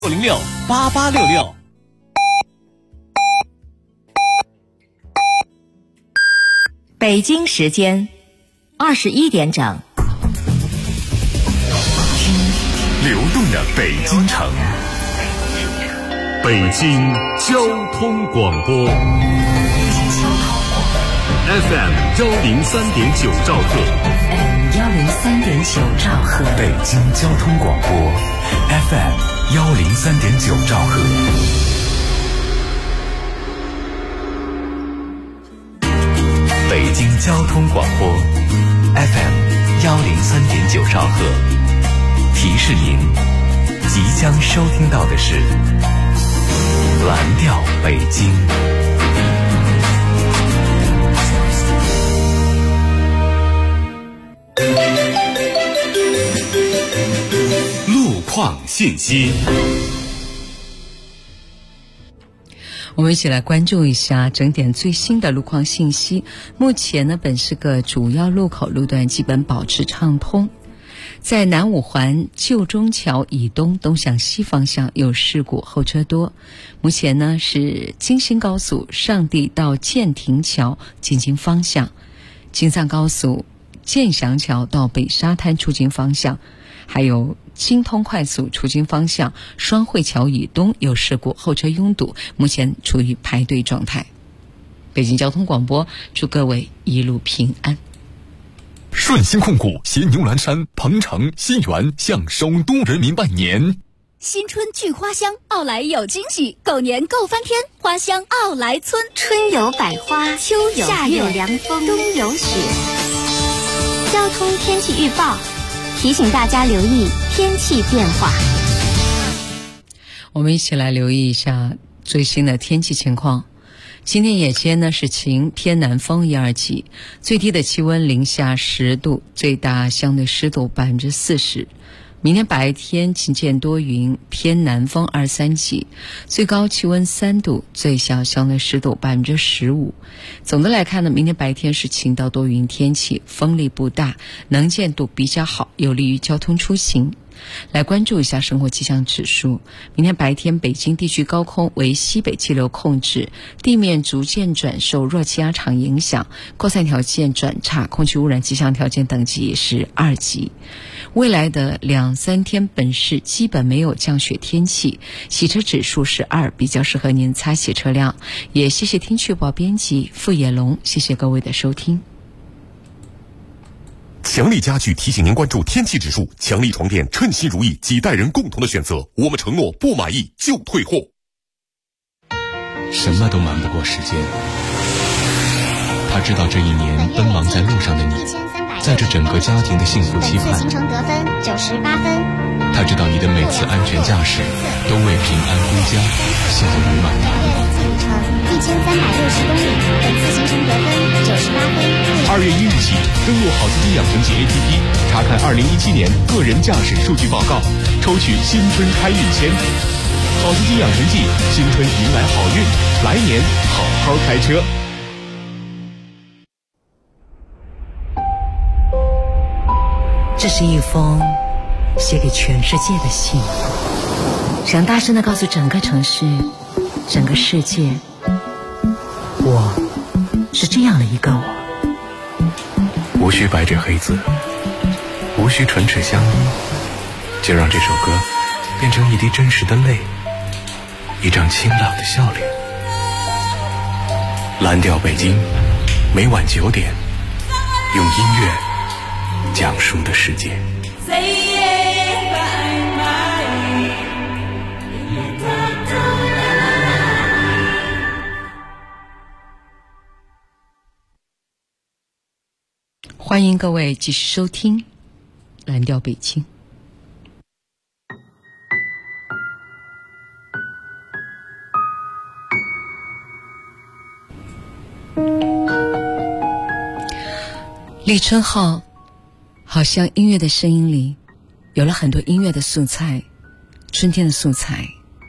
6068866。 北京时间21点整。 听流动的北京城，北京交通广播 FM 103.9兆赫 103.9兆赫， 北京交通广播 FM 103.9兆赫。北京交通广播 FM 103.9兆赫，提示您即将收听到的是蓝调北京。路况信息， 我们一起来关注一下整点最新的路况信息。目前呢，本市各主要路口路段基本保持畅通。在南五环旧中桥以东东向西方向有事故，后车多。目前呢是京新高速上地到建亭桥进京方向，京藏高速建祥桥到北沙滩出京方向，还有京通快速出京方向双汇桥以东有事故，后车拥堵，目前处于排队状态。北京交通广播祝各位一路平安。 顺鑫控股携牛栏山、鹏城、新源向首都人民拜年。 新春聚花香，奥莱有惊喜，狗年购翻天，花香奥莱村， 春有百花，秋有夏有凉风，冬有雪。交通天气预报提醒大家留意天气变化。 我们一起来留意一下最新的天气情况。今天夜间呢是晴，偏南风1、2级，最低的气温零下10度，最大相对湿度40%。明天白天晴间多云，偏南风2、3级，最高气温3度，最小相对湿度15%。总的来看呢，明天白天是晴到多云天气，风力不大，能见度比较好，有利于交通出行。来关注一下生活气象指数。明天白天北京地区高空为西北气流控制，地面逐渐转受弱气压场影响，扩散条件转差，空气污染气象条件等级是2级。未来的2、3天本市基本没有降雪天气，洗车指数是2，比较适合您擦洗车辆。也谢谢天气预报编辑傅野龙，谢谢各位的收听。 强力家具提醒您关注天气指数，强力床垫称心如意，几代人共同的选择，我们承诺不满意就退货。 什么都瞒不过时间，他知道这一年奔忙在路上的你，在这整个家庭的幸福期盼， 行程得分98分。 他知道你的每次安全驾驶都为平安归家效于满堂。 次旅程1360公里，本次行程得分98分。 2月1日起，登录好司机养成记 APP， 查看2017年个人驾驶数据报告，抽取新春开运签。好司机养成记，新春迎来好运，来年好好开车。 这是一封写给全世界的信，想大声地告诉整个城市、整个世界，我是这样的一个我。 无需白纸黑字，无需唇齿相依，就让这首歌变成一滴真实的泪，一张清朗的笑脸。蓝调北京，每晚9点，用音乐讲述的世界。 欢迎各位继续收听蓝调北京。立春后，好像音乐的声音里有了很多音乐的素材，春天的素材。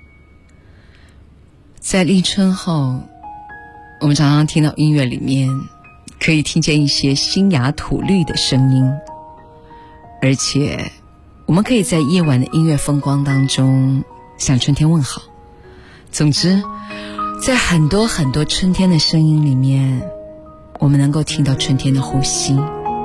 在立春后，我们常常听到音乐里面可以听见一些新芽吐绿的声音，而且我们可以在夜晚的音乐风光当中向春天问好。总之，在很多很多春天的声音里面，我们能够听到春天的呼吸。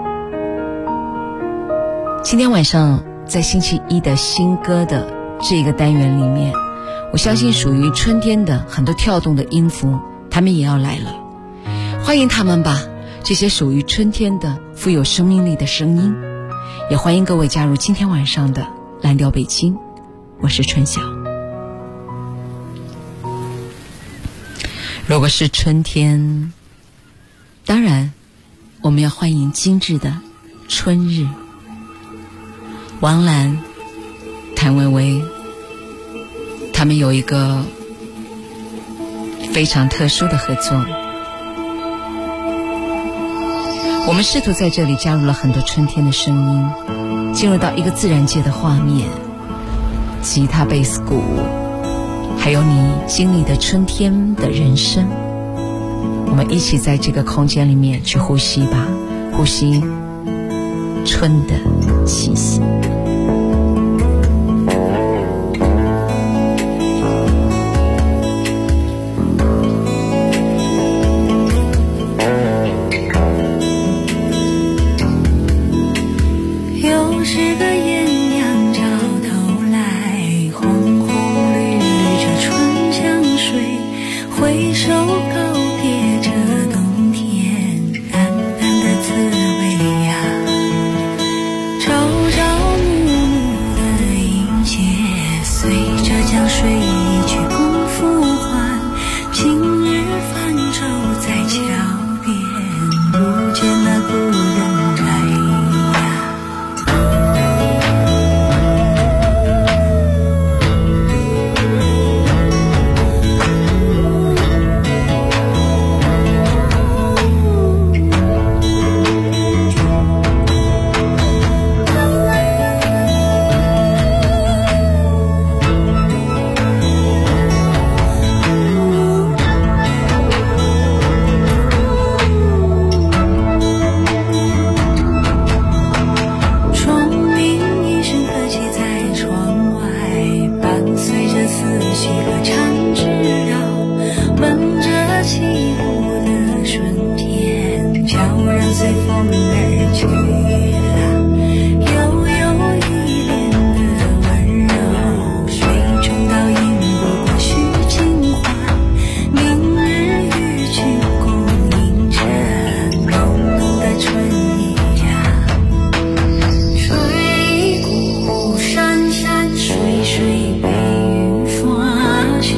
今天晚上在星期一的新歌的这个单元里面，我相信属于春天的很多跳动的音符，他们也要来了。欢迎他们吧，这些属于春天的富有生命力的声音。也欢迎各位加入今天晚上的蓝调北京，我是春晓。如果是春天，当然我们要欢迎精致的春日。王兰、谭维维，他们有一个非常特殊的合作。我们试图在这里加入了很多春天的声音，进入到一个自然界的画面，吉他、贝斯、鼓，还有你经历的春天的人生。我们一起在这个空间里面去呼吸吧，呼吸春的气息。 水水被雨刷去。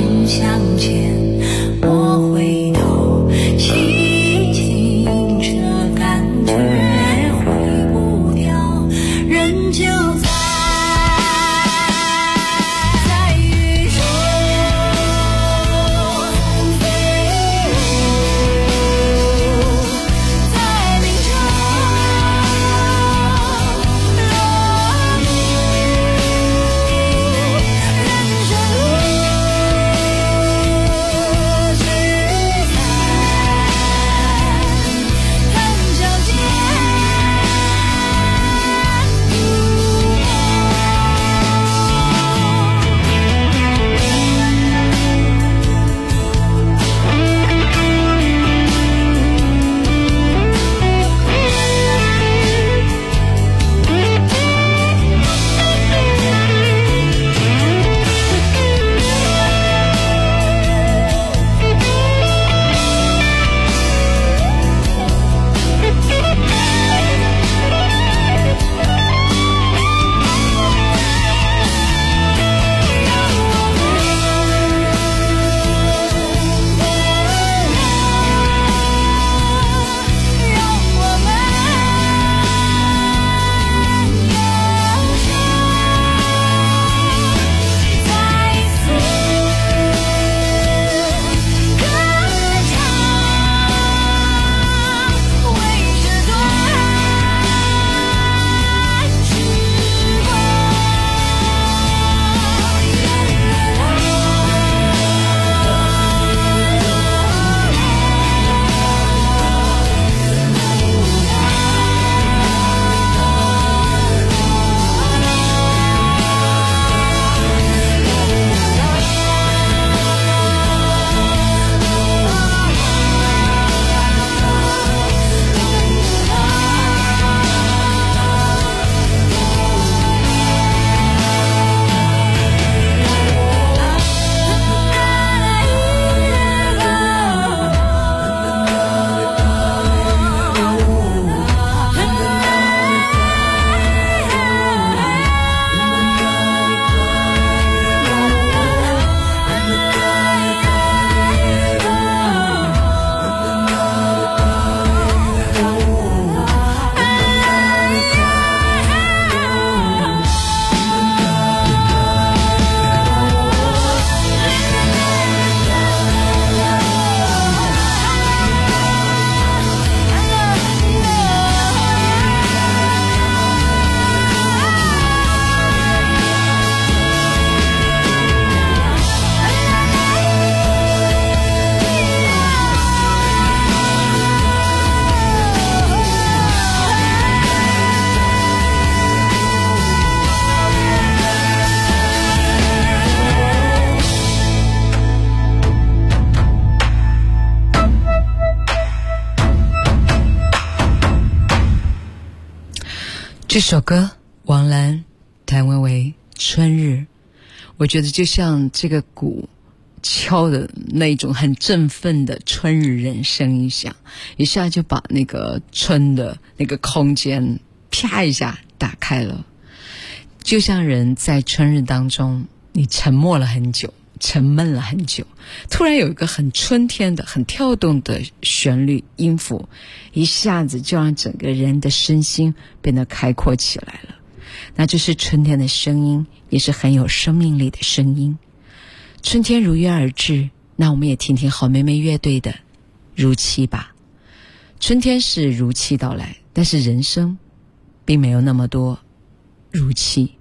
这首歌王兰、谭维维春日，我觉得就像这个鼓敲的那种很振奋的春日人声一响，一下就把那个春的那个空间啪一下打开了。就像人在春日当中，你沉默了很久，沉闷了很久，突然有一个很春天的很跳动的旋律音符，一下子就让整个人的身心变得开阔起来了。那就是春天的声音，也是很有生命力的声音。春天如约而至，那我们也听听好妹妹乐队的如期吧。春天是如期到来，但是人生并没有那么多如期。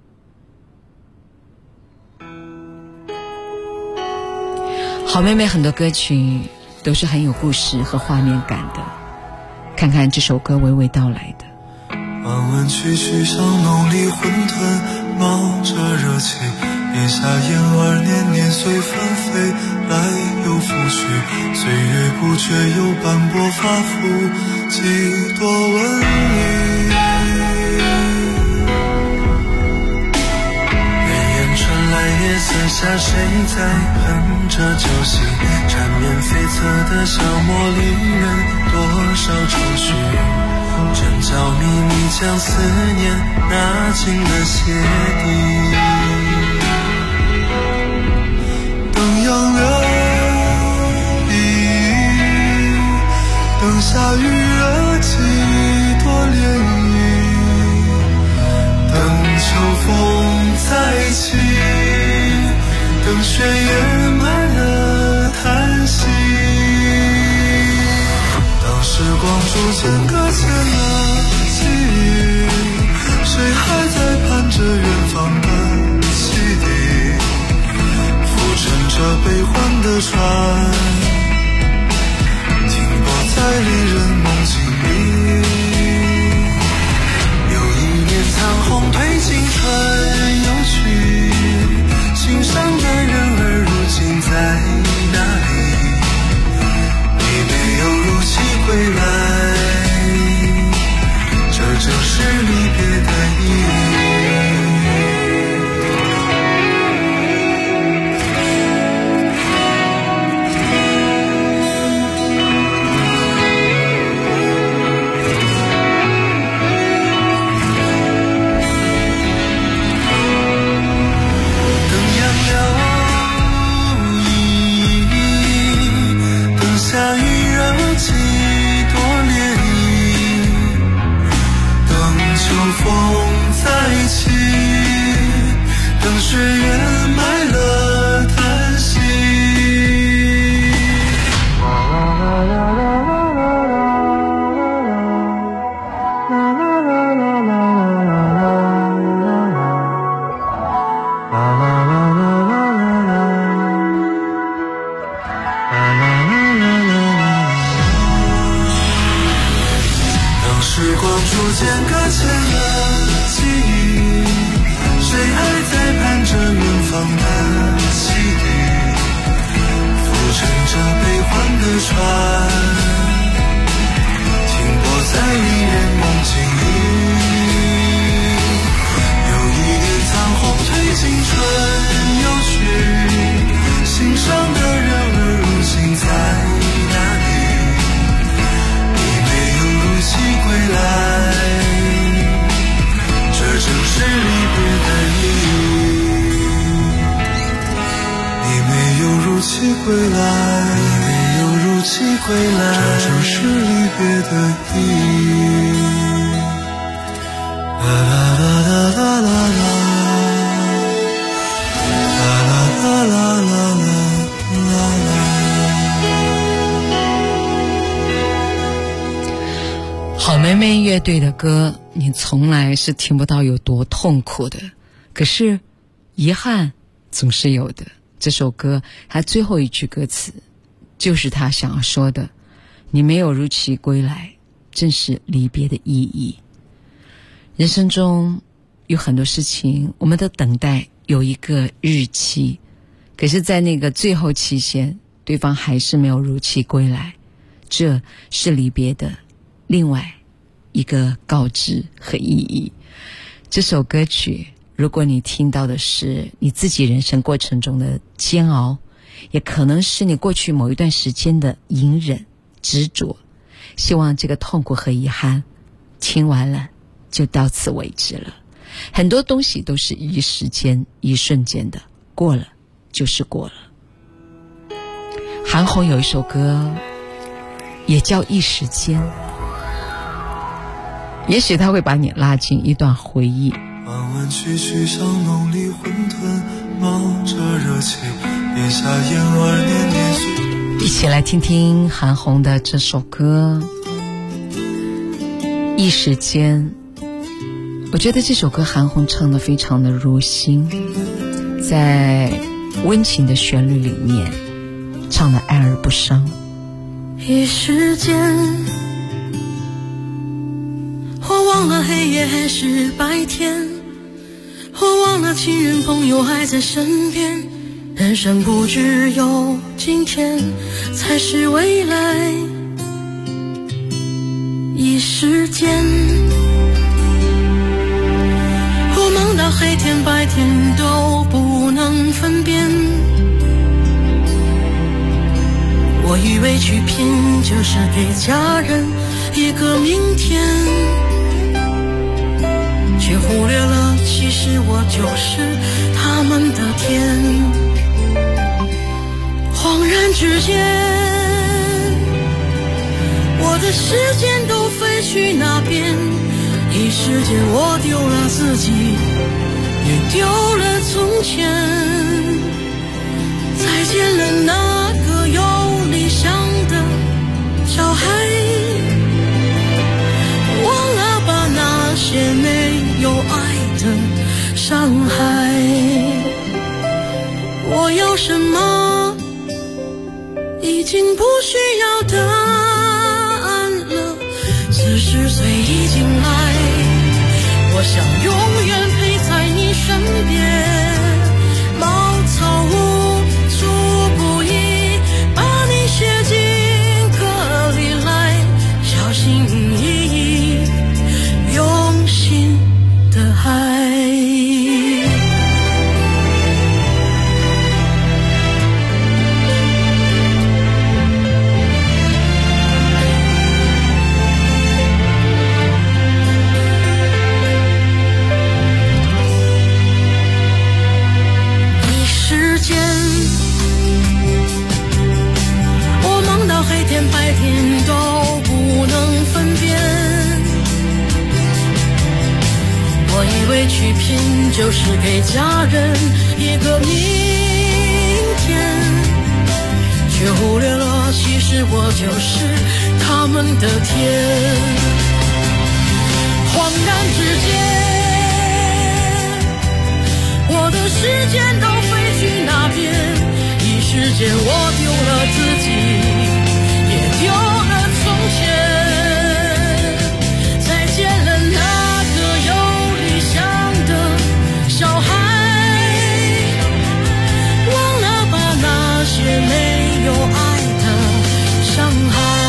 好妹妹很多歌曲都是很有故事和画面感的，看看这首歌娓娓道来的。 弯弯曲曲像浓丽混沌，冒着热气，咽下咽儿年年随纷飞，来又复去，岁月不绝又斑驳发肤，几多文艺。夜色下谁在哼着酒醒，缠绵悱恻的消磨离人多少愁绪，真娇迷你将思念拿进了鞋底。灯杨柳依，灯下余热几多涟漪，等秋风再起，等雪掩埋了叹息。当时光逐渐搁浅了记忆，谁还在盼着远方的汽笛，浮沉着悲欢的船，停泊在离人梦境里。又一年残红褪青春又去，心上的人儿如今在哪里？你没有如期归来，这就是离别的意义。雪掩埋了叹息。当时光逐渐搁浅了记忆，谁还在盼着远方的汽笛，浮沉着悲欢的船，停泊在离人梦境里。有一点残红褪青春又去，心上的人儿如今在哪里？你没有如期归来，这正是离别的意义。你没有如期归来，你没有如期归来，这正是离别的意义。啦啦啦啦啦啦啦，啦啦啦啦啦啦。 好妹妹乐队的歌，你从来是听不到有多痛苦的，可是遗憾总是有的。这首歌它最后一句歌词就是他想要说的，你没有如期归来，正是离别的意义。人生中有很多事情，我们的等待有一个日期，可是在那个最后期限，对方还是没有如期归来，这是离别的另外一个告知和意义。这首歌曲，如果你听到的是你自己人生过程中的煎熬，也可能是你过去某一段时间的隐忍执着，希望这个痛苦和遗憾听完了就到此为止了。很多东西都是一时间一瞬间的，过了就是过了。韩红有一首歌也叫一时间，也许它会把你拉进一段回忆。 弯弯曲曲像浓里混沌，冒着热气，咽下咽儿年年岁。 一起来听听韩红的这首歌一时间。我觉得这首歌韩红唱得非常的入心，在温情的旋律里面唱得爱而不伤。 一时间，我忘了黑夜还是白天，我忘了亲人朋友还在身边，人生不只有今天才是未来。一时间，我忙到黑天白天都不能分辨，我以为去拼就是给家人一个明天，却忽略了其实我就是他们的天。恍然之间，我的时间都飞去那边，一时间我丢了自己，也丢了从前。再见了那个有理想的小孩，忘了吧那些没有爱的伤害。我要什么已经不需要答案了，40岁已经来，我想永远陪在你身边，茅草屋处不易，把你写进歌里来，小心翼翼，用心的爱。黑天白天都不能分辨，我以为去拼就是给家人一个明天，却忽略了其实我就是他们的天。恍然之间，我的时间都飞去那边，一时间我丢了自己，丢了从前。再见了那个有理想的小孩，忘了吧那些没有爱的伤害。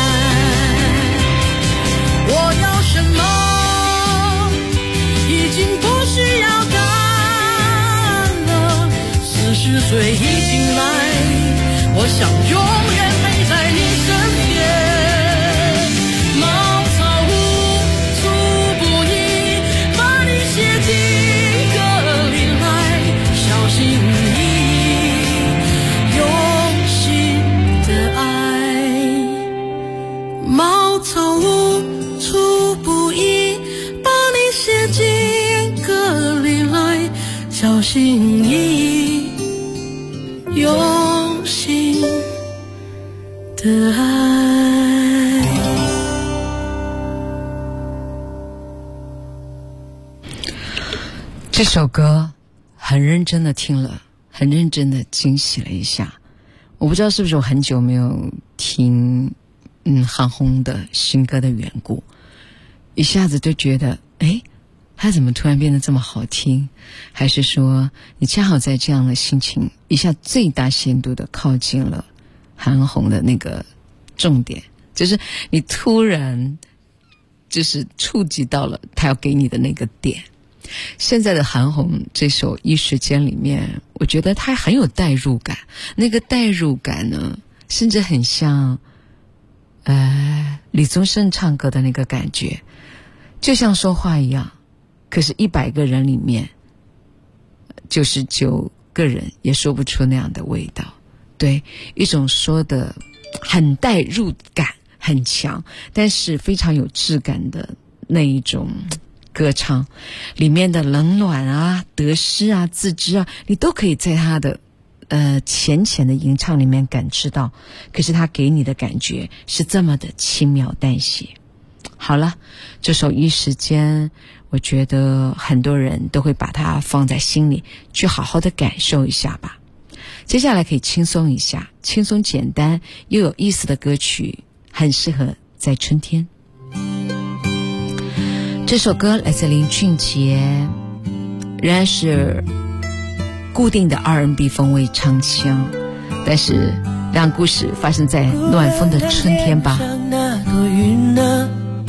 我要什么已经不需要答案了，40岁已经来，我想永远陪在你身边。小心翼翼，用心的爱。 这首歌很认真的听了，很认真的惊喜了一下。我不知道是不是我很久没有听韩红的新歌的缘故，一下子就觉得他怎么突然变得这么好听？还是说你恰好在这样的心情一下最大限度的靠近了韩红的那个重点，就是你突然就是触及到了他要给你的那个点。现在的韩红这首《一时间》里面，我觉得他很有代入感，那个代入感呢，甚至很像李宗盛唱歌的那个感觉，就像说话一样，可是100个人里面99个人也说不出那样的味道。对，一种说的很代入感很强，但是非常有质感的那一种歌唱，里面的冷暖啊、得失啊、自知啊，你都可以在他的浅浅的吟唱里面感知到，可是他给你的感觉是这么的轻描淡写。好了，这首《一时间》，我觉得很多人都会把它放在心里，去好好的感受一下吧。接下来可以轻松一下，轻松简单又有意思的歌曲，很适合在春天。这首歌来自林俊杰，仍然是固定的 R&B 风味唱腔，但是让故事发生在暖风的春天吧。 那朵云呢，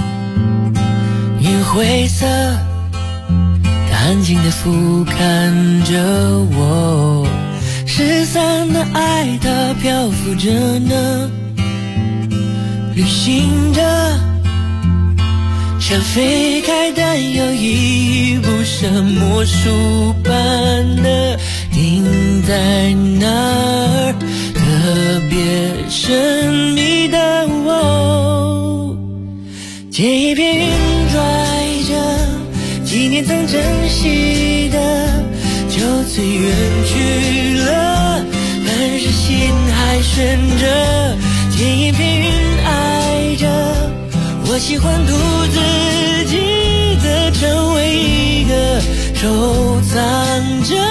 银灰色，它安静地俯瞰着我，失散的爱它漂浮着呢，旅行着，像飞开但又依依不舍，魔术般的停在那儿，特别神秘的我，借一片云拽着几年曾珍惜的，就此远去了，但是心还悬着，借一片云爱着，我喜欢独自记得，成为一个收藏着，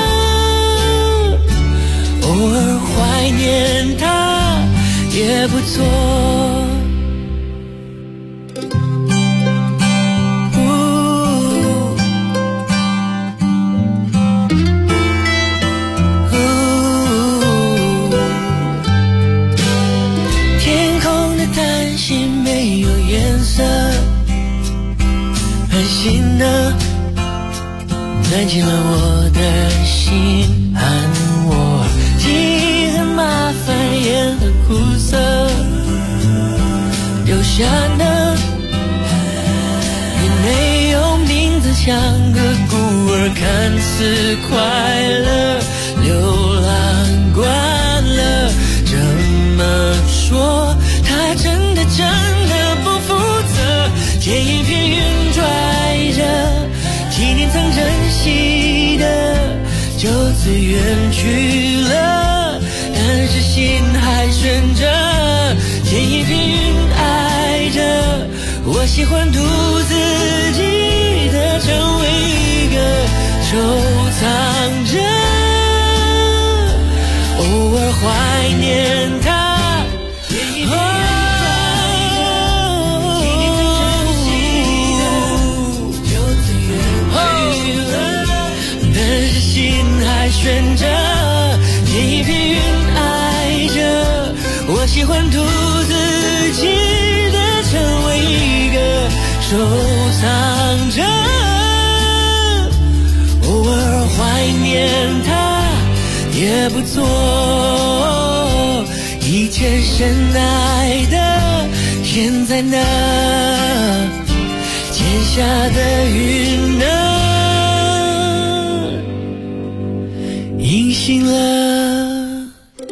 偶尔怀念它也不错。天空的叹息没有颜色，安心的钻进了我的心，安我记忆很麻烦也很苦涩，留下呢也没有名字，像个孤儿，看似快乐，流浪惯了，这么说他真的不负责，借一片云拽着几年曾珍惜的，就此远去了，但是心还悬着，借一片云爱着，我喜欢独自记得，成为一个收藏着，偶尔怀念它。悬着，借一片云爱着，我喜欢独自记得，成为一个收藏着，偶尔怀念它也不错，以前深爱的现在呢，剪下的云呢隐形了。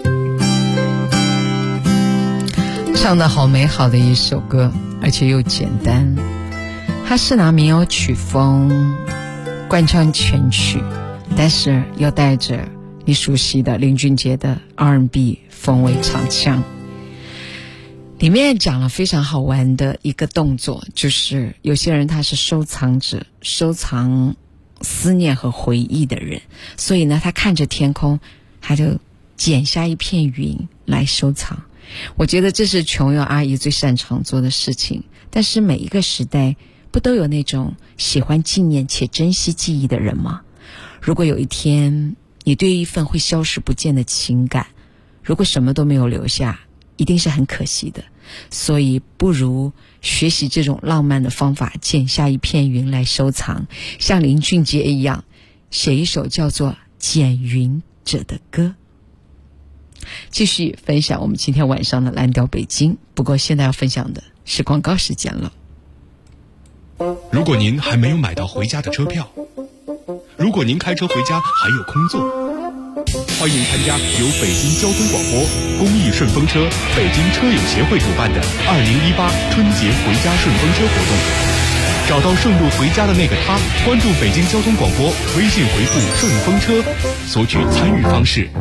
唱得好美好的一首歌，而且又简单，它是拿民谣曲风贯穿全曲，但是又带着你熟悉的林俊杰的 R&B 风味唱腔。里面讲了非常好玩的一个动作，就是有些人他是收藏者，收藏思念和回忆的人，所以呢他看着天空，他就剪下一片云来收藏。我觉得这是琼瑶阿姨最擅长做的事情，但是每一个时代不都有那种喜欢纪念且珍惜记忆的人吗？如果有一天你对一份会消失不见的情感，如果什么都没有留下，一定是很可惜的。 所以不如学习这种浪漫的方法，剪下一片云来收藏，像林俊杰一样写一首叫做《剪云者》的歌。继续分享我们今天晚上的蓝调北京，不过现在要分享的是广告时间了。 如果您还没有买到回家的车票，如果您开车回家还有空座，欢迎参加由北京交通广播、公益顺风车、北京车友协会主办的2018春节回家顺风车活动。找到顺路回家的那个他，关注北京交通广播，微信回复顺风车，索取参与方式。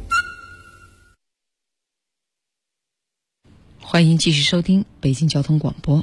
欢迎继续收听北京交通广播。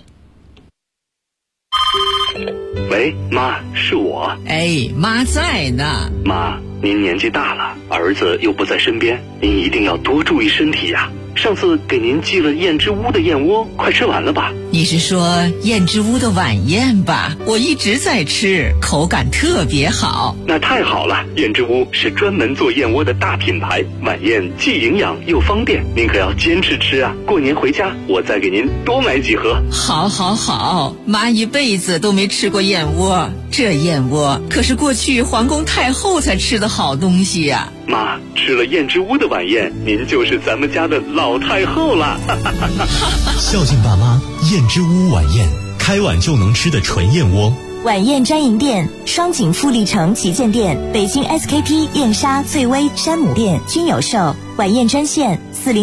喂，妈，是我。 哎，妈在呢。 妈，您年纪大了，儿子又不在身边，您一定要多注意身体呀。上次给您寄了燕之屋的燕窝，快吃完了吧？ 你是说燕之屋的晚宴吧？我一直在吃，口感特别好。 那太好了，燕之屋是专门做燕窝的大品牌，晚宴既营养又方便，您可要坚持吃啊！过年回家我再给您多买几盒。 好好好，妈一辈子都没吃过燕窝，这燕窝可是过去皇宫太后才吃的好东西呀。 妈，吃了燕之屋的晚宴，您就是咱们家的老太后了。 孝敬爸妈，燕之屋晚宴，开碗就能吃的纯燕窝。 晚宴专营店：双井富力城旗舰店、北京 SKP 燕莎、翠微、山姆店均有售。晚宴专线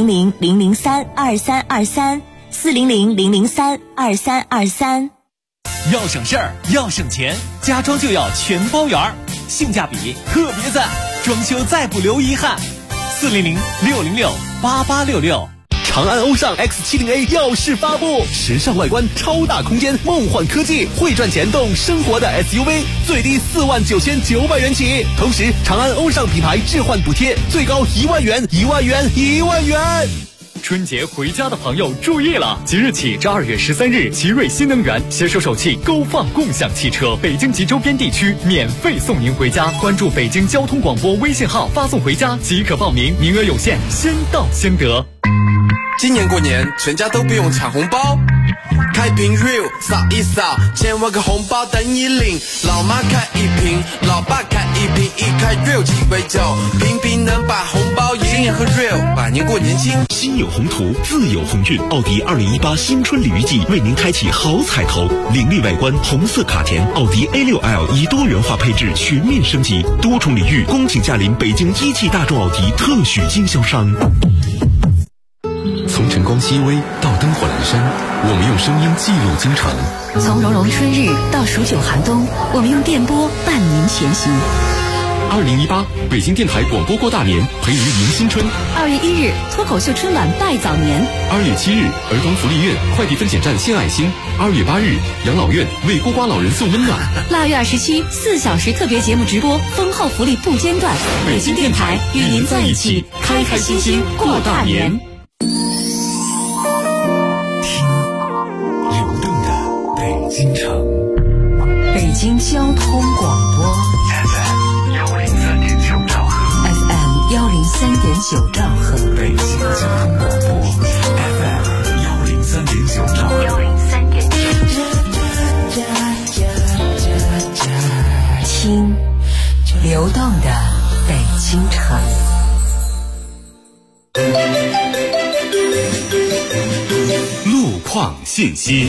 ：400-003-2323，400-003-2323。 要省事儿，要省钱，家装就要全包圆，性价比特别赞，装修再不留遗憾。400-606-8866。 长安欧尚 X70A 耀世发布，时尚外观，超大空间，梦幻科技，会赚钱动生活的 SUV， 最低49900元起。同时，长安欧尚品牌置换补贴最高1万元，1万元，1万元。 春节回家的朋友注意了，即日起至2月13日，奇瑞新能源携手首汽勾放共享汽车，北京及周边地区免费送您回家。关注北京交通广播微信号，发送回家即可报名，名额有限，先到先得。 今年过年全家都不用抢红包，开瓶 real 扫一扫，千万个红包等你领。老妈开一瓶，老爸开一瓶，一开 real 鸡尾酒，瓶瓶能把红包赢。今年喝 real， 把年过年轻。 心有宏图，自有鸿运。奥迪2018新春鲤鱼季为您开启好彩头，凌厉外观，红色卡钿，奥迪 A6L 以多元化配置全面升级，多重礼遇，恭请驾临北京一汽大众奥迪特许经销商。 从晨光熹微到灯火阑珊，我们用声音记录京城； 从融融春日到数九寒冬，我们用电波伴您前行。 2018北京电台广播过大年，陪您迎新春。 2月1日，脱口秀春晚拜早年。 2月7日，儿童福利院快递分拣站献爱心。2月8日，养老院为孤寡老人送温暖。 2月27，4小时特别节目直播，丰厚福利不间断。北京电台与您在一起，开开心心过大年。 京城， 北京交通广播 FM 103.9兆赫 ，FM 103.9兆赫， 北京交通广播 FM 103.9兆赫 ，103.9。听流动的北京城。 路况信息。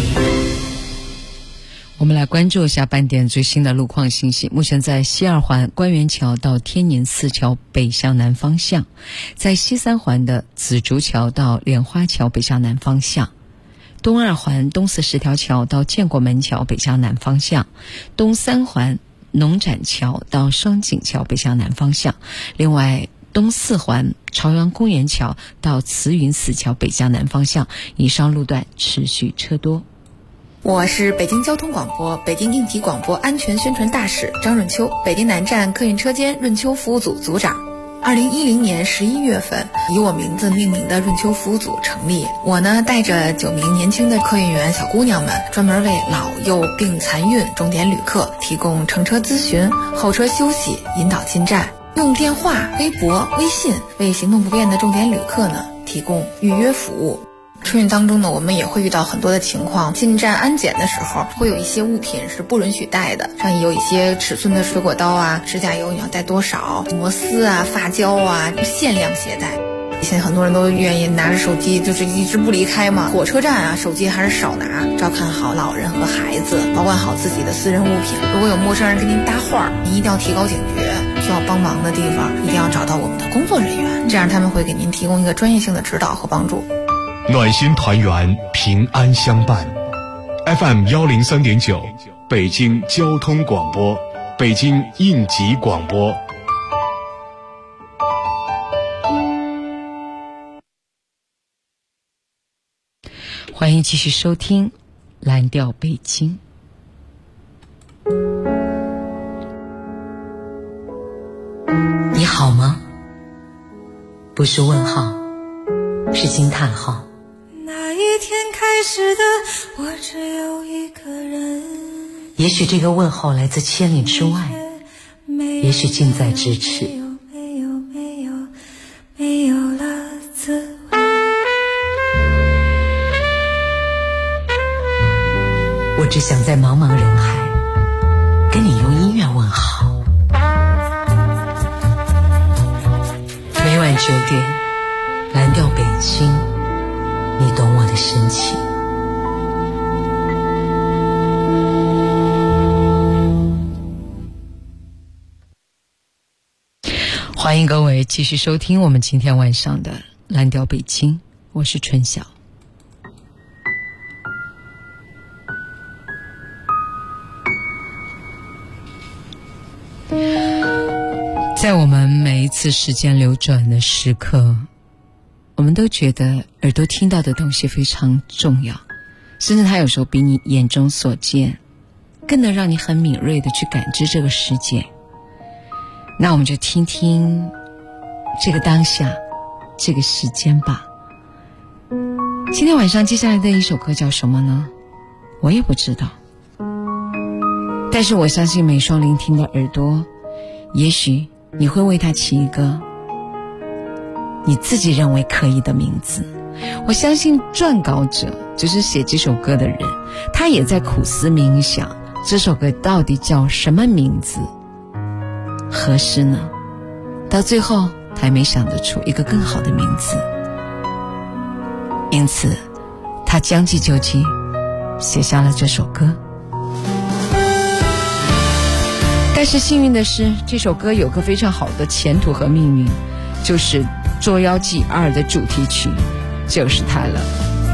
我们来关注一下半点最新的路况信息。目前在西二环官园桥到天宁寺桥北向南方向，在西三环的紫竹桥到莲花桥北向南方向，东二环东四十条桥到建国门桥北向南方向，东三环农展桥到双井桥北向南方向。另外，东四环朝阳公园桥到慈云寺桥北向南方向，以上路段持续车多。 我是北京交通广播北京应急广播安全宣传大使张润秋，北京南站客运车间润秋服务组组长。2010年11月份，以我名字命名的润秋服务组成立。我呢，带着9名年轻的客运员小姑娘们，专门为老幼病残孕重点旅客提供乘车咨询、候车休息、引导进站。用电话、微博、微信为行动不便的重点旅客呢提供预约服务。 春运当中呢，我们也会遇到很多的情况，进站安检的时候会有一些物品是不允许带的，像有一些尺寸的水果刀啊、指甲油你要带多少、摩丝啊、发胶啊，限量携带。现在很多人都愿意拿着手机就是一直不离开嘛，火车站啊手机还是少拿，照看好老人和孩子，保管好自己的私人物品。如果有陌生人跟您搭话，你一定要提高警觉，需要帮忙的地方一定要找到我们的工作人员，这样他们会给您提供一个专业性的指导和帮助。 暖心团圆，平安相伴。FM 103.9，北京交通广播，北京应急广播。 欢迎继续收听蓝调北京。 你好吗？不是问号，是惊叹号。 那一天开始的我只有一个人， 也许这个问候来自千里之外，也许近在咫尺。 没有了滋味。 我只想在茫茫人海跟你用音乐问好。每晚9点，蓝调北京，你懂我的深情。 欢迎各位继续收听我们今天晚上的蓝调北京，我是春晓。在我们每一次时间流转的时刻，我们都觉得耳朵听到的东西非常重要，甚至它有时候比你眼中所见更能让你很敏锐地去感知这个世界。那我们就听听这个当下，这个时间吧。今天晚上接下来的一首歌叫什么呢？我也不知道，但是我相信每双聆听的耳朵，也许你会为它起一个你自己认为可以的名字。我相信撰稿者，就是写这首歌的人，他也在苦思冥想这首歌到底叫什么名字合适呢？到最后他也没想得出一个更好的名字，因此他将计就计写下了这首歌。但是幸运的是，这首歌有个非常好的前途和命运，就是《捉妖记2》的主题曲，就是它了。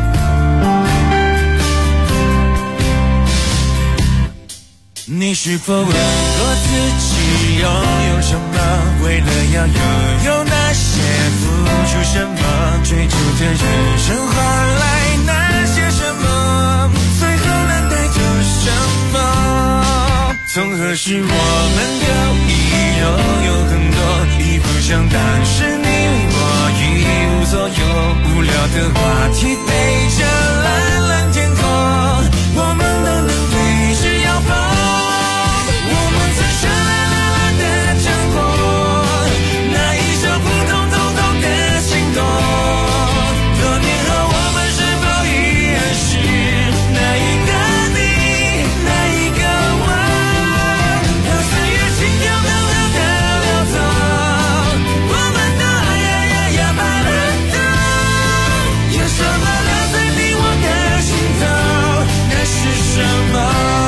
你是否问过自己拥有什么？为了要拥有那些，付出什么？追求的人生换来那些什么？最后能带走什么？从何时我们都已拥有很多，已不像当时你我一无所有。无聊的话题对着蓝蓝天空，我们都能对着摇晃。我们曾绚烂蓝蓝的战火，那一首普通通通的心动。多年后我们是否依然是那一个你，那一个我？让岁月轻飘渺渺的流走，我们的爱呀慢慢走。有什么留在你我的心头？那是什么？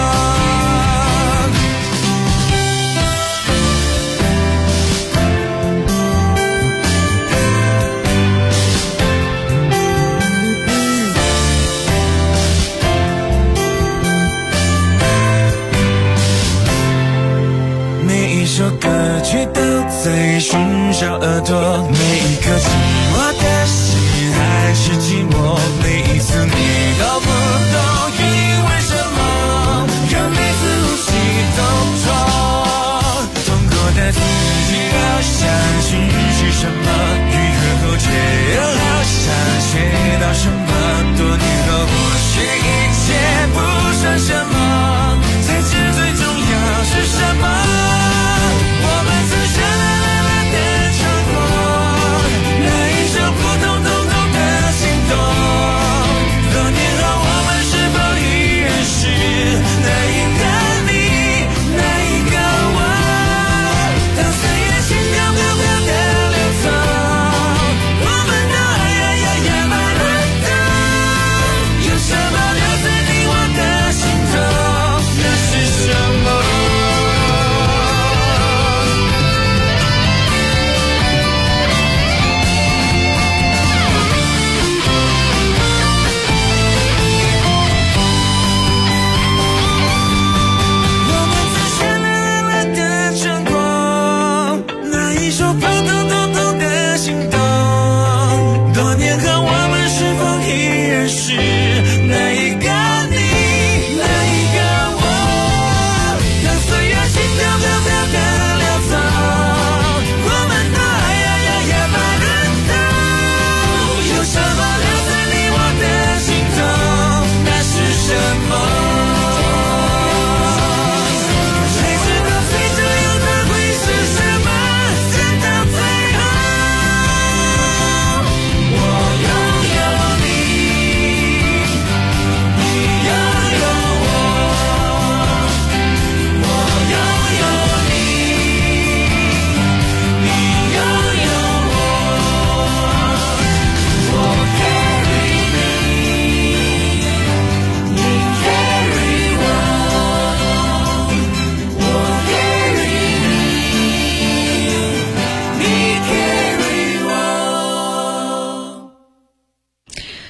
每首歌曲都在寻找耳朵，每一颗寂寞的心还是寂寞，每一次你都不懂因为什么，让每次呼吸都错。痛过的自己好像失去什么，愈合后却又好像学到什么。多年后或许一切不算什么，才知最重要是什么。我们曾绚烂蓝蓝的长虹，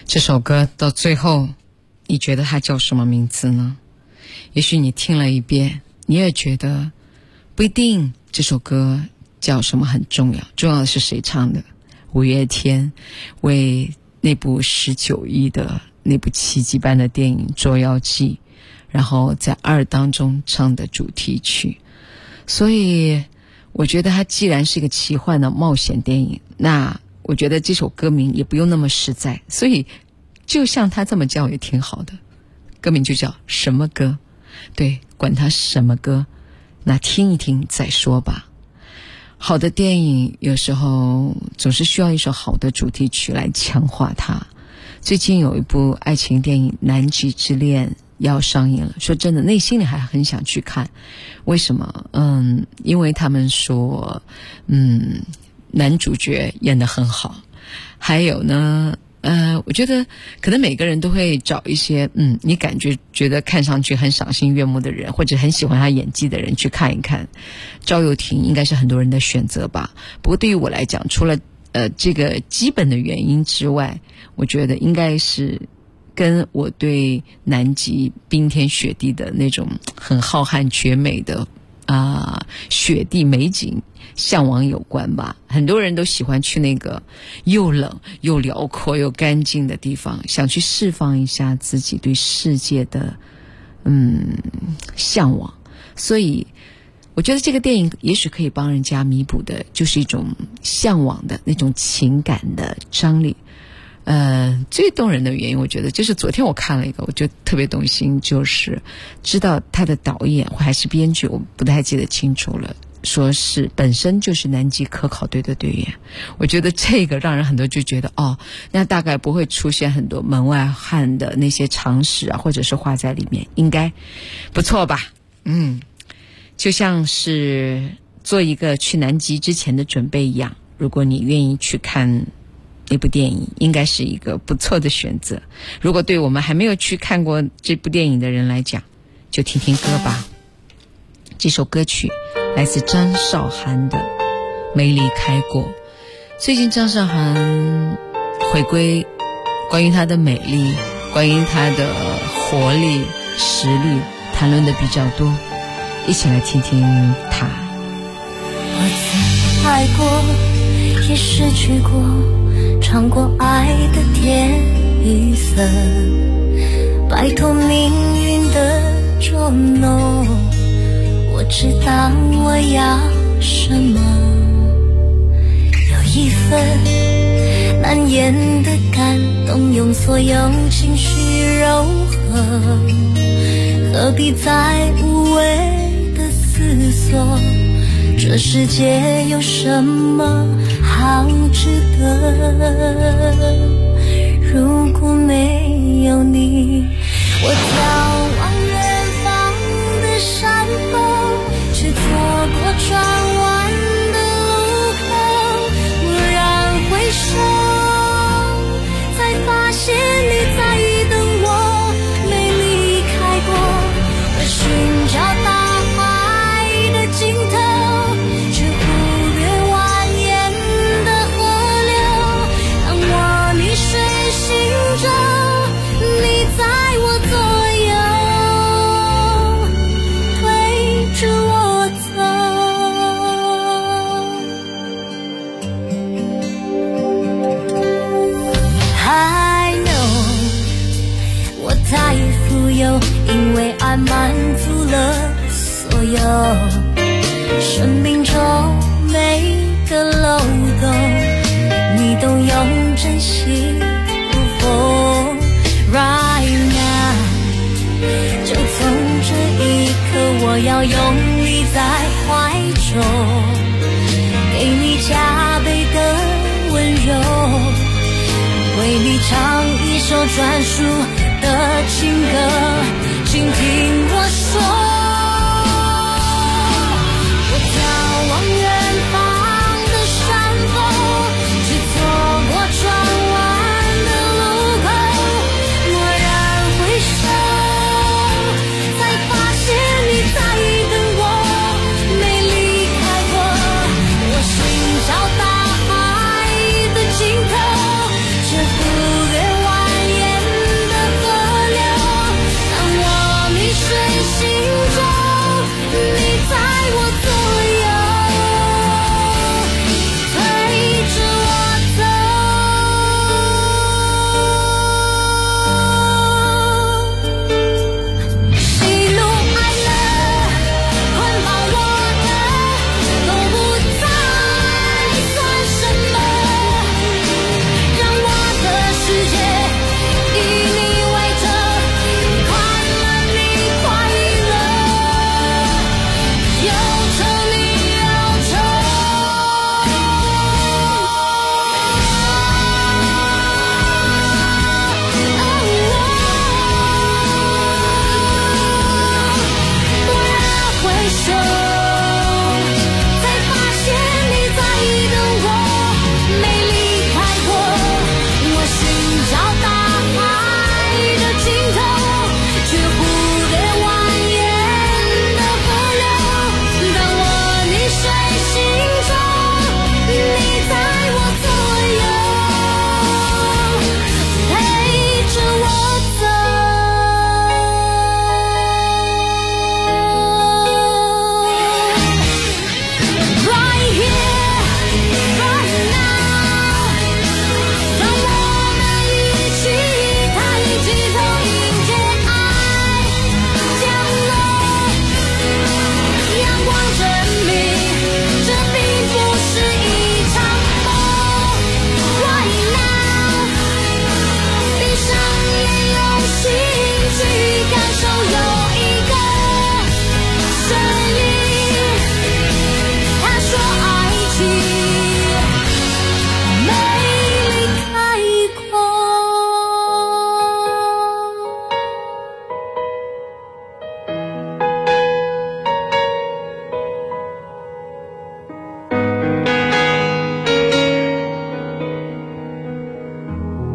这首歌到最后你觉得它叫什么名字呢？也许你听了一遍你也觉得不一定这首歌叫什么很重要，重要的是谁唱的。五月天为那部19亿的那部奇迹般的电影《捉妖记》，然后在2当中唱的主题曲。所以我觉得它既然是一个奇幻的冒险电影，那我觉得这首歌名也不用那么实在，所以就像它这么叫也挺好的，歌名就叫什么歌。对，管它什么歌，那听一听再说吧。好的电影有时候总是需要一首好的主题曲来强化它。最近有一部爱情电影《南极之恋》要上映了，说真的内心里还很想去看。为什么？因为他们说男主角演得很好，还有呢我觉得可能每个人都会找一些你觉得看上去很赏心悦目的人，或者很喜欢他演技的人去看一看。赵又廷应该是很多人的选择吧。不过对于我来讲，除了这个基本的原因之外，我觉得应该是跟我对南极冰天雪地的那种很浩瀚绝美的雪地美景向往有关吧。很多人都喜欢去那个又冷又辽阔又干净的地方，想去释放一下自己对世界的向往。所以我觉得这个电影也许可以帮人家弥补的就是一种向往的那种情感的张力。最动人的原因我觉得就是昨天我看了一个我觉得特别动心，就是知道他的导演还是编剧我不太记得清楚了，说是本身就是南极科考队的队员。我觉得这个让人很多就觉得那大概不会出现很多门外汉的那些常识或者是画在里面，应该不错吧。就像是做一个去南极之前的准备一样，如果你愿意去看那部电影，应该是一个不错的选择。如果对我们还没有去看过这部电影的人来讲，就听听歌吧。这首歌曲来自张韶涵的《没离开过》。最近张韶涵回归，关于她的美丽，关于她的活力实力谈论的比较多，一起来听听她。 我曾爱过也失去过，尝过爱的甜与涩，摆脱命运的捉弄，我知道我要什么。有一份难言的感动，用所有情绪柔合，何必再无谓的思索，这世界有什么好值得？如果没有你，我眺望远方的山峰，却错过转弯的路口。蓦然回首，才发现你在等我，没离开过。我寻找大海的尽头，却忽略蜿蜒的河流。当我溺水行舟，你在我左右，推着我走。I know 我太富有，因为爱满足了所有生命中每个漏洞，你都用真心不缝。Right now 就从这一刻，我要拥你在怀中，给你加倍的温柔，为你唱一首专属的情歌，请听我说。我眺望远方的山峰，却错过转弯的路口。蓦然回首，才发现你在等我，没离开过。我寻找大海的尽头，却忽略蜿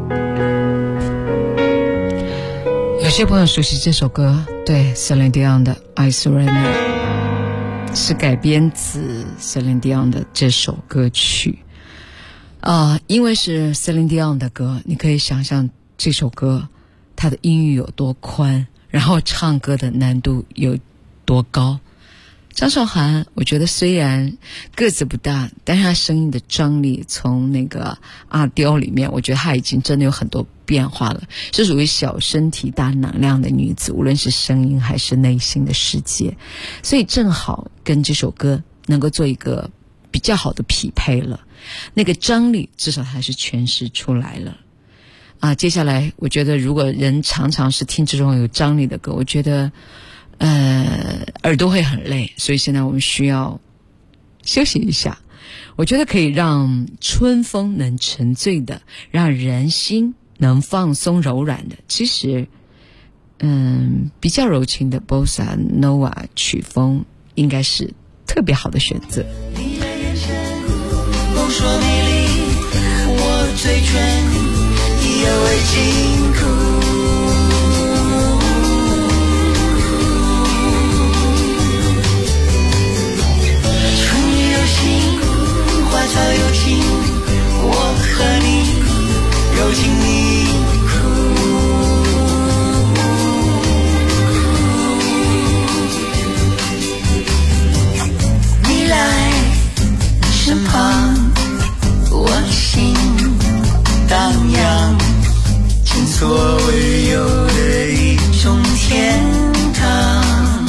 有些朋友熟悉这首歌，对 Celine Dion 的 I Surrender 是改编自 Celine Dion 的这首歌曲因为是 Celine Dion 的歌，你可以想象这首歌它的音域有多宽，然后唱歌的难度有多高。张韶涵我觉得虽然个子不大，但是她声音的张力从那个阿刁里面，我觉得她已经真的有很多变化了，是属于小身体大能量的女子，无论是声音还是内心的世界，所以正好跟这首歌能够做一个比较好的匹配了，那个张力至少还是诠释出来了接下来我觉得如果人常常是听这种有张力的歌，我觉得耳朵会很累，所以现在我们需要休息一下。我觉得可以让春风能沉醉的，让人心能放松柔软的，其实比较柔情的 Bossa Nova 曲风应该是特别好的选择。 你的眼神不说迷离，我嘴唇意犹未尽苦，花草有情，我和你柔情蜜苦。你来身旁，我心荡漾，前所未有的一种天堂。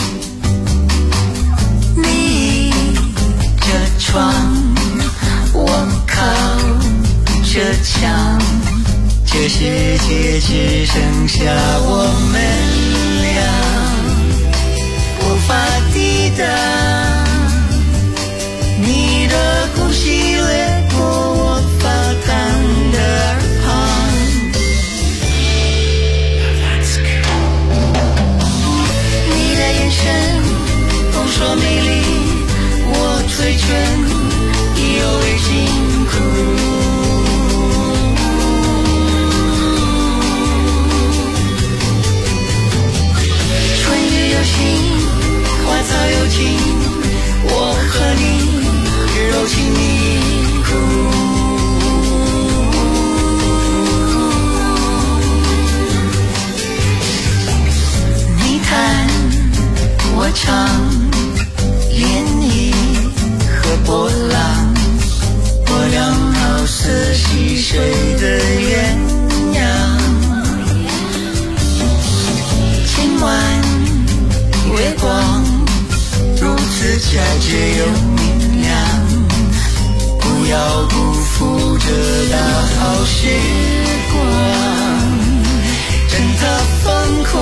你这窗，我靠着墙，这世界只剩下我们俩，无法抵挡你的呼吸掠过我发烫的耳旁。你的眼神扑朔迷离，我嘴唇意犹未尽苦。春雨有情，花草有情，我和你柔情蜜苦。你弹我唱，涟漪和波浪，我俩好似溪水的鸳鸯。今晚月光如此皎洁又明亮，不要辜负这大好时光，真的疯狂，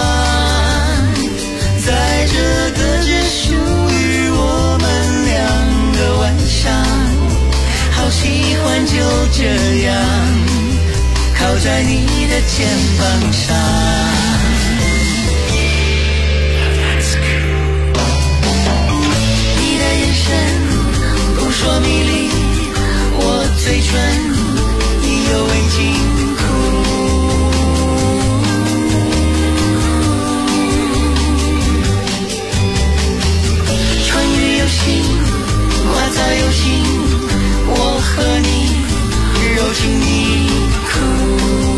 在这个只属于我们两个晚上，好喜欢就这样靠在你的肩膀上。你的眼神扑朔迷离，我嘴唇意犹未尽苦。春雨有情，花草有情，我和你柔情蜜苦。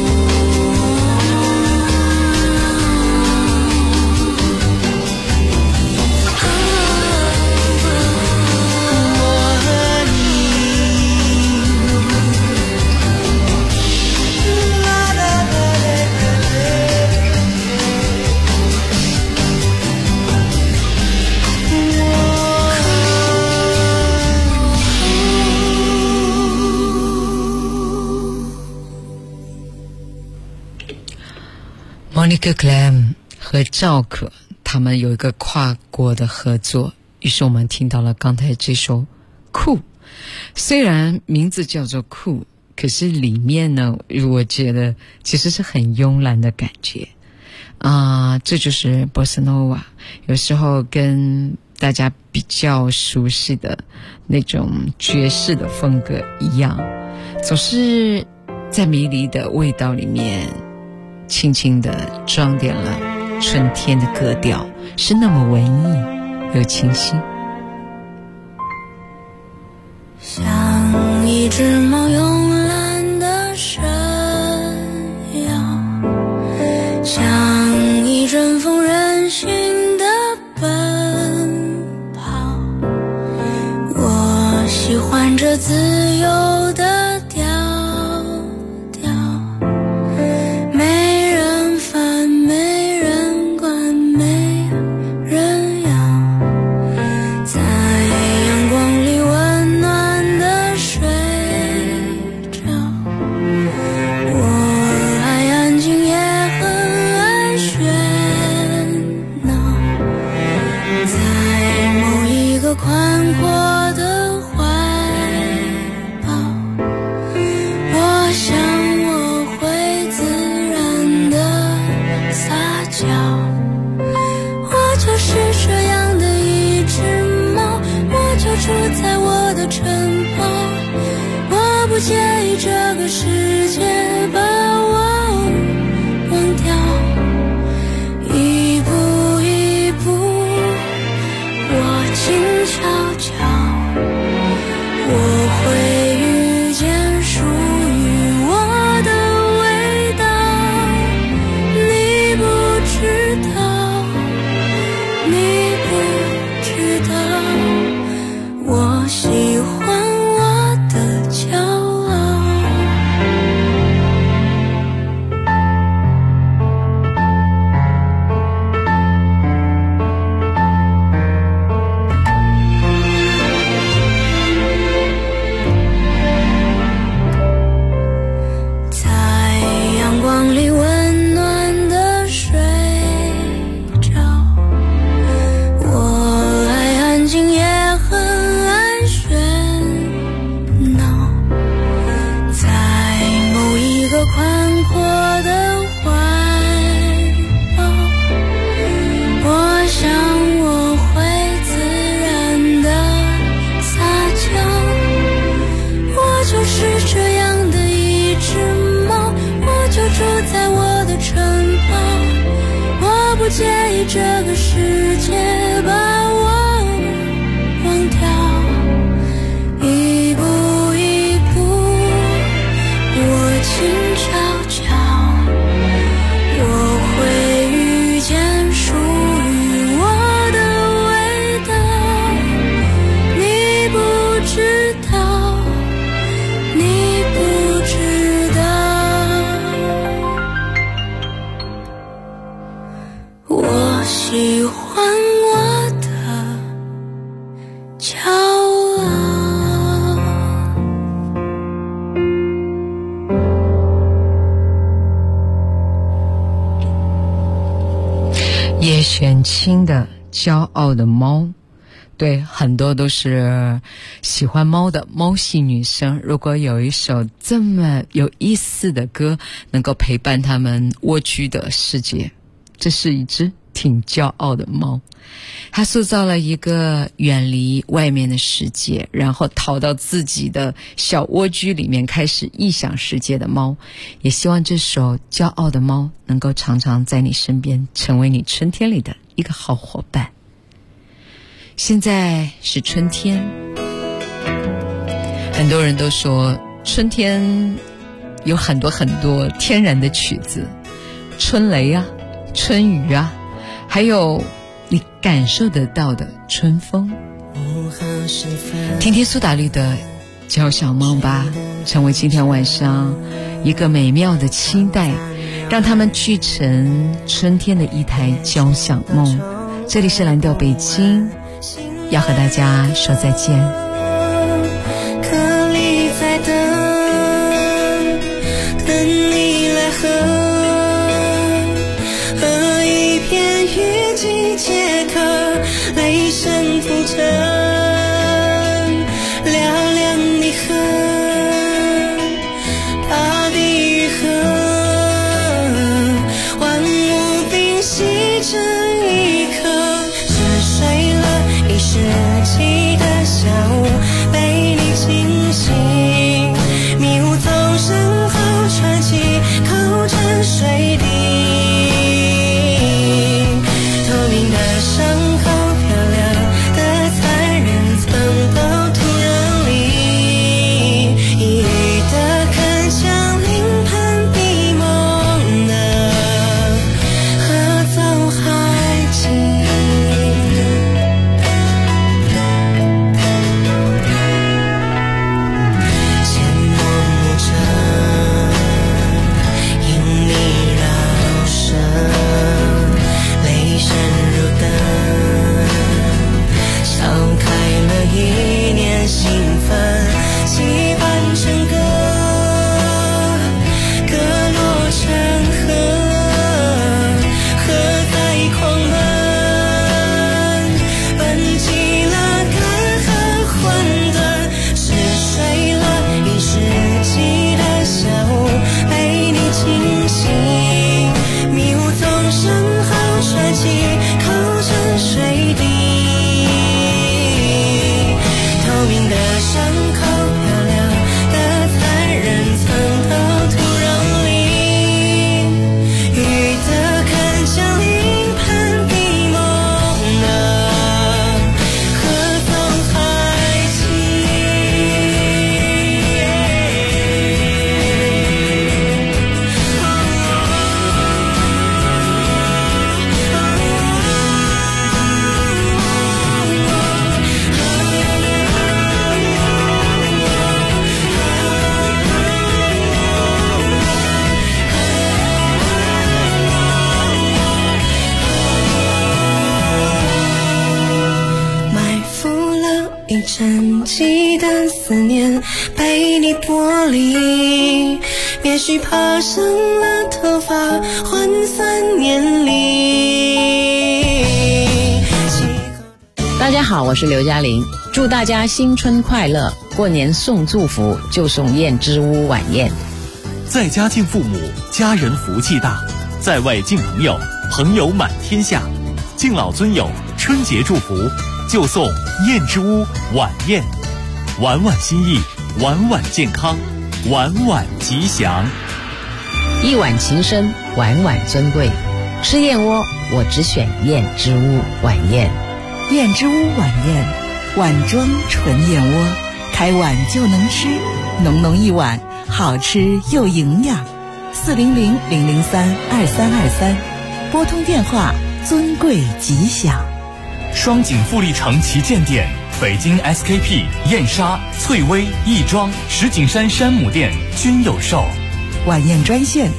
Monica Clam 和赵可他们有一个跨国的合作，于是我们听到了刚才这首酷，虽然名字叫做酷，可是里面呢我觉得其实是很慵懒的感觉这就是 Bossa Nova 有时候跟大家比较熟悉的那种爵士的风格一样，总是在迷离的味道里面轻轻地装点了春天的格调，是那么文艺又清新。 像一只猫慵懒的身摇，像一阵风任性的奔跑，我喜欢这自由的调调，没人烦，没人管，没人要，在阳光里温暖的睡着，我爱安静也很爱喧闹，在某一个宽阔的怀抱，我想我会自然的撒娇，我就是这样的一只猫，我就住在我的城堡，我不介意这个世界把我忘掉，一步一步我静悄悄，我会遇见属于我的味道，你不知道，你不知道，我喜欢我的骄傲。在阳光里温暖的睡着，我爱安静也很爱喧闹，在某一个宽阔的怀抱，我想我会自然的撒娇，我就是这样的一只猫，我就住在我的城堡，我不介意这个世界把我忘掉，一步一步我静悄悄，我会遇见属于我的味道，你不知道，你不知道，我喜欢我的骄傲。 叶选清的骄傲的猫，对，很多都是喜欢猫的猫系女生，如果有一首这么有意思的歌能够陪伴他们蜗居的世界，这是一只挺骄傲的猫。它塑造了一个远离外面的世界，然后逃到自己的小蜗居里面开始异想世界的猫。也希望这首骄傲的猫能够常常在你身边，成为你春天里的一个好伙伴。现在是春天，很多人都说春天有很多很多天然的曲子，春雷啊，春雨啊，还有你感受得到的春风。听听苏打绿的交响梦吧，成为今天晚上一个美妙的期待，让他们聚成春天的一台交响梦。这里是蓝调北京，要和大家说再见。 可里在等你来和一片雨季解渴，雷声浮沉，嘹亮的河，大地愈合，万物屏息成一刻，是睡了一世纪的下午，被你惊醒，迷雾走身后也许爬上了头发，涣散年龄。 大家好，我是刘嘉玲，祝大家新春快乐！过年送祝福就送燕之屋晚宴。 在家敬父母，家人福气大；在外敬朋友，朋友满天下。敬老尊友，春节祝福就送燕之屋晚宴，晚晚心意，晚晚健康，晚晚吉祥。 一碗情深，晚晚珍贵。吃燕窝，我只选燕之屋晚宴。 燕之屋晚宴，碗装纯燕窝，开碗就能吃，浓浓一碗，好吃又营养。400-003-2323，拨通电话，尊贵吉祥。 双井富力城旗舰店，北京 SKP、燕莎、翠微、亦庄、石景山山姆店均有售。 晚宴专线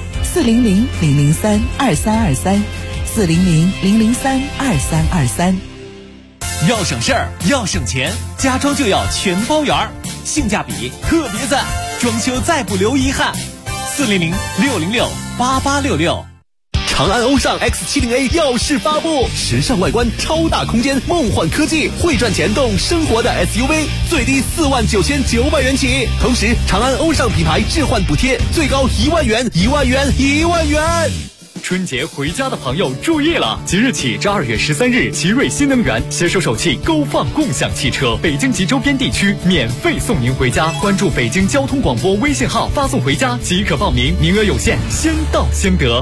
400-003-2323，400-003-2323。 要省事儿，要省钱，家装就要全包圆儿，性价比特别赞，装修再不留遗憾。400-606-8866。长安欧尚 X70A 耀世发布，时尚外观，超大空间，梦幻科技，会赚钱动生活的 SUV， 最低49900元起。同时，长安欧尚品牌置换补贴最高1万元，1万元，1万元。 春节回家的朋友注意了！即日起至2月13日，奇瑞新能源携手首汽勾放共享汽车，北京及周边地区免费送您回家。关注北京交通广播微信号，发送回家即可报名，名额有限，先到先得。